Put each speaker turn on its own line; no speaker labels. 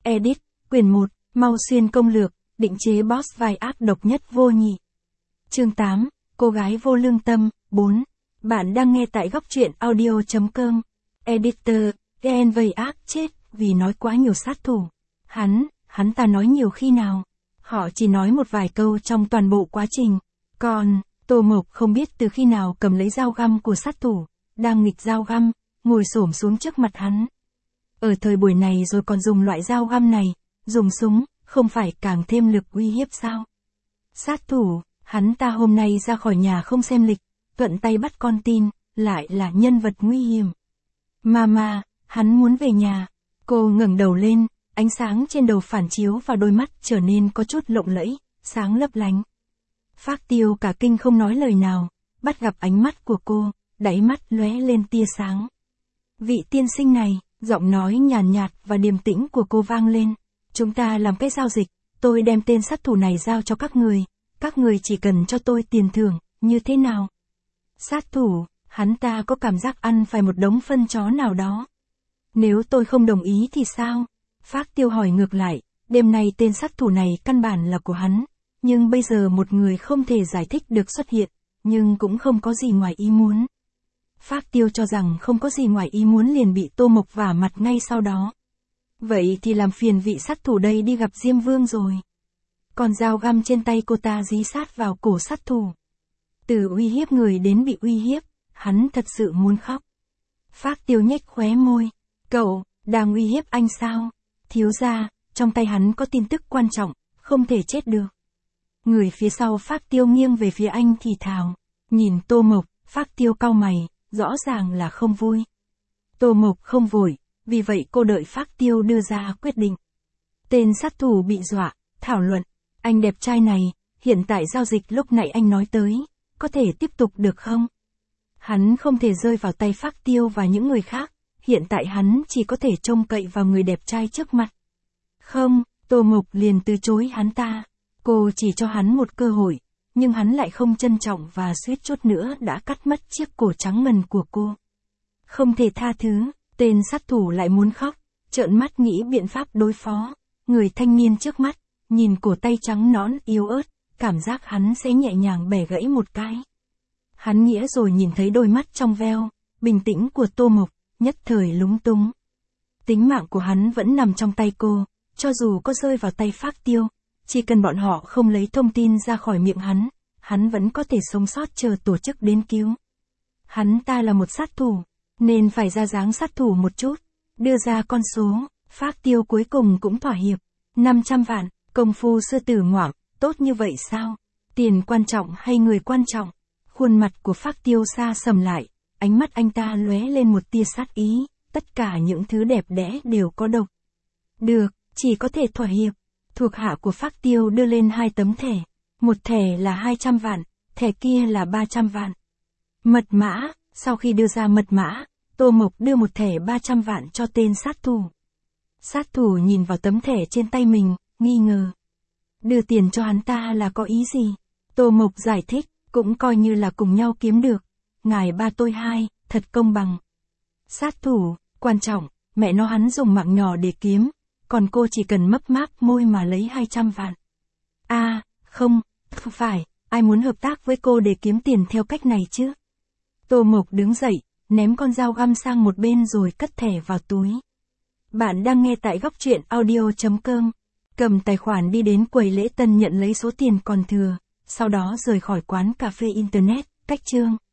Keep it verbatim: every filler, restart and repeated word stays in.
Edit, quyển một, Mau Xuyên công lược, định chế boss vai ác độc nhất vô nhị. Chương tám, cô gái vô lương tâm, bốn. Bạn đang nghe tại góc truyện audio chấm com. Editor, ghen vây ác chết, vì nói quá nhiều sát thủ. Hắn, hắn ta nói nhiều khi nào? Họ chỉ nói một vài câu trong toàn bộ quá trình. Còn, Tô Mộc không biết từ khi nào cầm lấy dao găm của sát thủ, đang nghịch dao găm, ngồi xổm xuống trước mặt hắn. Ở thời buổi này rồi còn dùng loại dao găm này, dùng súng, không phải càng thêm lực uy hiếp sao? Sát thủ, hắn ta hôm nay ra khỏi nhà không xem lịch, thuận tay bắt con tin, lại là nhân vật nguy hiểm. Mama, hắn muốn về nhà. Cô ngẩng đầu lên, ánh sáng trên đầu phản chiếu vào đôi mắt trở nên có chút lộng lẫy, sáng lấp lánh. Phác Tiêu cả kinh không nói lời nào, bắt gặp ánh mắt của cô, đáy mắt lóe lên tia sáng. Vị tiên sinh này, giọng nói nhàn nhạt và điềm tĩnh của cô vang lên. Chúng ta làm cái giao dịch, tôi đem tên sát thủ này giao cho các người, các người chỉ cần cho tôi tiền thưởng, như thế nào? Sát thủ, hắn ta có cảm giác ăn phải một đống phân chó nào đó. Nếu tôi không đồng ý thì sao? Phác Tiêu hỏi ngược lại, đêm nay tên sát thủ này căn bản là của hắn, nhưng bây giờ một người không thể giải thích được xuất hiện, nhưng cũng không có gì ngoài ý muốn. Phác Tiêu cho rằng không có gì ngoài ý muốn liền bị Tô Mộc vả mặt ngay sau đó. Vậy thì làm phiền vị sát thủ đây đi gặp Diêm Vương rồi. Còn dao găm trên tay cô ta dí sát vào cổ sát thủ. Từ uy hiếp người đến bị uy hiếp, hắn thật sự muốn khóc. Phác Tiêu nhếch khóe môi. Cậu, đang uy hiếp anh sao? Thiếu gia, trong tay hắn có tin tức quan trọng, không thể chết được. Người phía sau Phác Tiêu nghiêng về phía anh thì thào. Nhìn Tô Mộc, Phác Tiêu cau mày, rõ ràng là không vui. Tô Mộc không vội, vì vậy cô đợi Phác Tiêu đưa ra quyết định. Tên sát thủ bị dọa, thảo luận. Anh đẹp trai này, hiện tại giao dịch lúc nãy anh nói tới, có thể tiếp tục được không? Hắn không thể rơi vào tay Phác Tiêu và những người khác, hiện tại hắn chỉ có thể trông cậy vào người đẹp trai trước mặt. Không, Tô Mộc liền từ chối hắn ta. Cô chỉ cho hắn một cơ hội, nhưng hắn lại không trân trọng và suýt chút nữa đã cắt mất chiếc cổ trắng ngần của cô. Không thể tha thứ, tên sát thủ lại muốn khóc, trợn mắt nghĩ biện pháp đối phó. Người thanh niên trước mắt, nhìn cổ tay trắng nõn yếu ớt, cảm giác hắn sẽ nhẹ nhàng bẻ gãy một cái. Hắn nghĩa rồi nhìn thấy đôi mắt trong veo, bình tĩnh của Tô Mộc, nhất thời lúng túng. Tính mạng của hắn vẫn nằm trong tay cô, cho dù có rơi vào tay Phác Tiêu, chỉ cần bọn họ không lấy thông tin ra khỏi miệng hắn, hắn vẫn có thể sống sót chờ tổ chức đến cứu. Hắn ta là một sát thủ, nên phải ra dáng sát thủ một chút, đưa ra con số, Phác Tiêu cuối cùng cũng thỏa hiệp. năm trăm vạn, công phu sư tử ngoạm, tốt như vậy sao? Tiền quan trọng hay người quan trọng? Khuôn mặt của Phác Tiêu xa sầm lại, ánh mắt anh ta lóe lên một tia sát ý, tất cả những thứ đẹp đẽ đều có độc. Được, chỉ có thể thỏa hiệp. Thuộc hạ của Phác Tiêu đưa lên hai tấm thẻ, một thẻ là hai trăm vạn, thẻ kia là ba trăm vạn. Mật mã, sau khi đưa ra mật mã, Tô Mộc đưa một thẻ ba trăm vạn cho tên sát thủ. Sát thủ nhìn vào tấm thẻ trên tay mình, nghi ngờ. Đưa tiền cho hắn ta là có ý gì? Tô Mộc giải thích, cũng coi như là cùng nhau kiếm được. Ngài ba tôi hai, thật công bằng. Sát thủ, quan trọng, mẹ nó hắn dùng mạng nhỏ để kiếm, còn cô chỉ cần mấp máp môi mà lấy hai trăm vạn. A, à, không, không phải, ai muốn hợp tác với cô để kiếm tiền theo cách này chứ? Tô Mộc đứng dậy, ném con dao găm sang một bên rồi cất thẻ vào túi. Bạn đang nghe tại góc truyện audio chấm com. Cầm tài khoản đi đến quầy lễ tân nhận lấy số tiền còn thừa, sau đó rời khỏi quán cà phê internet, cách chương.